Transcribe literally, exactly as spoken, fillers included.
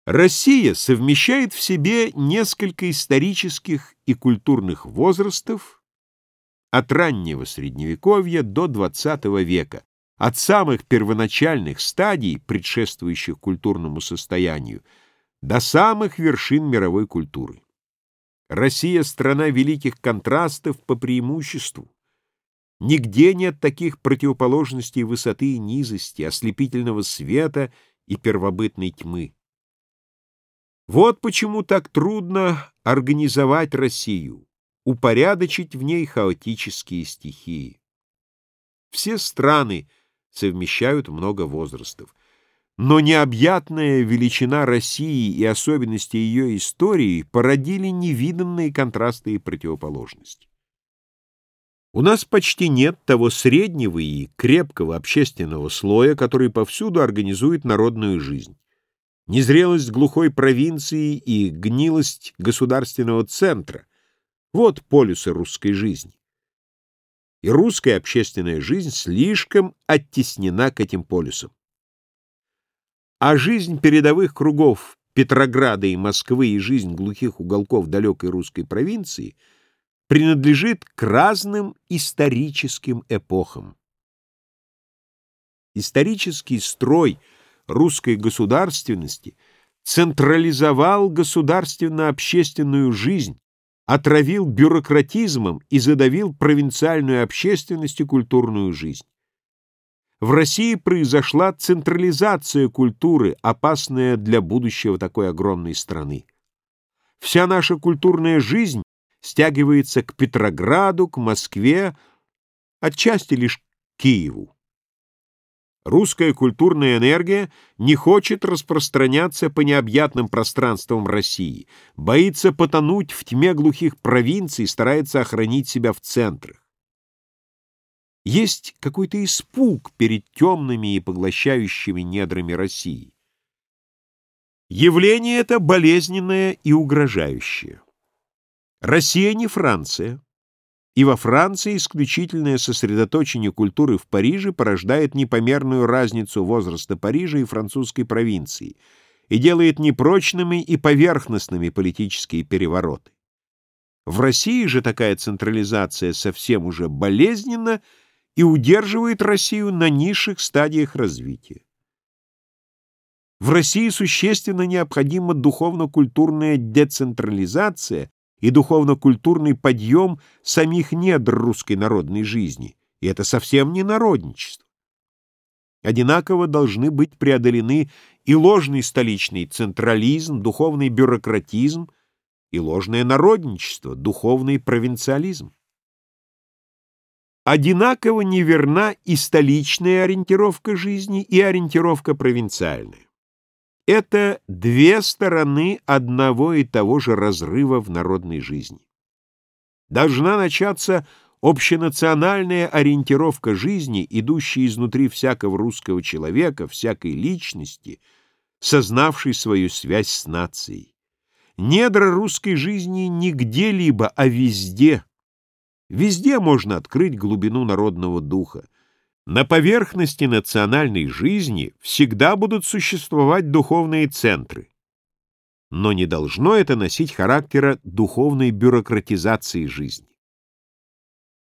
Россия совмещает в себе несколько исторических и культурных возрастов от раннего Средневековья до двадцатого века, от самых первоначальных стадий, предшествующих культурному состоянию, до самых вершин мировой культуры. Россия — страна великих контрастов по преимуществу. Нигде нет таких противоположностей высоты и низости, ослепительного света и первобытной тьмы. Вот почему так трудно организовать Россию, упорядочить в ней хаотические стихии. Все страны совмещают много возрастов, но необъятная величина России и особенности ее истории породили невиданные контрасты и противоположности. У нас почти нет того среднего и крепкого общественного слоя, который повсюду организует народную жизнь. Незрелость глухой провинции и гнилость государственного центра — вот полюсы русской жизни. И русская общественная жизнь слишком оттеснена к этим полюсам. А жизнь передовых кругов Петрограда и Москвы и жизнь глухих уголков далекой русской провинции принадлежит к разным историческим эпохам. Исторический строй русской государственности централизовал государственно-общественную жизнь, отравил бюрократизмом и задавил провинциальную общественность и культурную жизнь. В России произошла централизация культуры, опасная для будущего такой огромной страны. Вся наша культурная жизнь стягивается к Петрограду, к Москве, отчасти лишь к Киеву. Русская культурная энергия не хочет распространяться по необъятным пространствам России, боится потонуть в тьме глухих провинций, старается охранить себя в центрах. Есть какой-то испуг перед темными и поглощающими недрами России. Явление это болезненное и угрожающее. Россия не Франция. И во Франции исключительное сосредоточение культуры в Париже порождает непомерную разницу возраста Парижа и французской провинции и делает непрочными и поверхностными политические перевороты. В России же такая централизация совсем уже болезненна и удерживает Россию на низших стадиях развития. В России существенно необходима духовно-культурная децентрализация и духовно-культурный подъем самих недр русской народной жизни, и это совсем не народничество. Одинаково должны быть преодолены и ложный столичный централизм, духовный бюрократизм, и ложное народничество, духовный провинциализм. Одинаково неверна и столичная ориентировка жизни, и ориентировка провинциальная. Это две стороны одного и того же разрыва в народной жизни. Должна начаться общенациональная ориентировка жизни, идущая изнутри всякого русского человека, всякой личности, сознавшей свою связь с нацией. Недра русской жизни не где-либо, а везде. Везде можно открыть глубину народного духа. На поверхности национальной жизни всегда будут существовать духовные центры, но не должно это носить характера духовной бюрократизации жизни.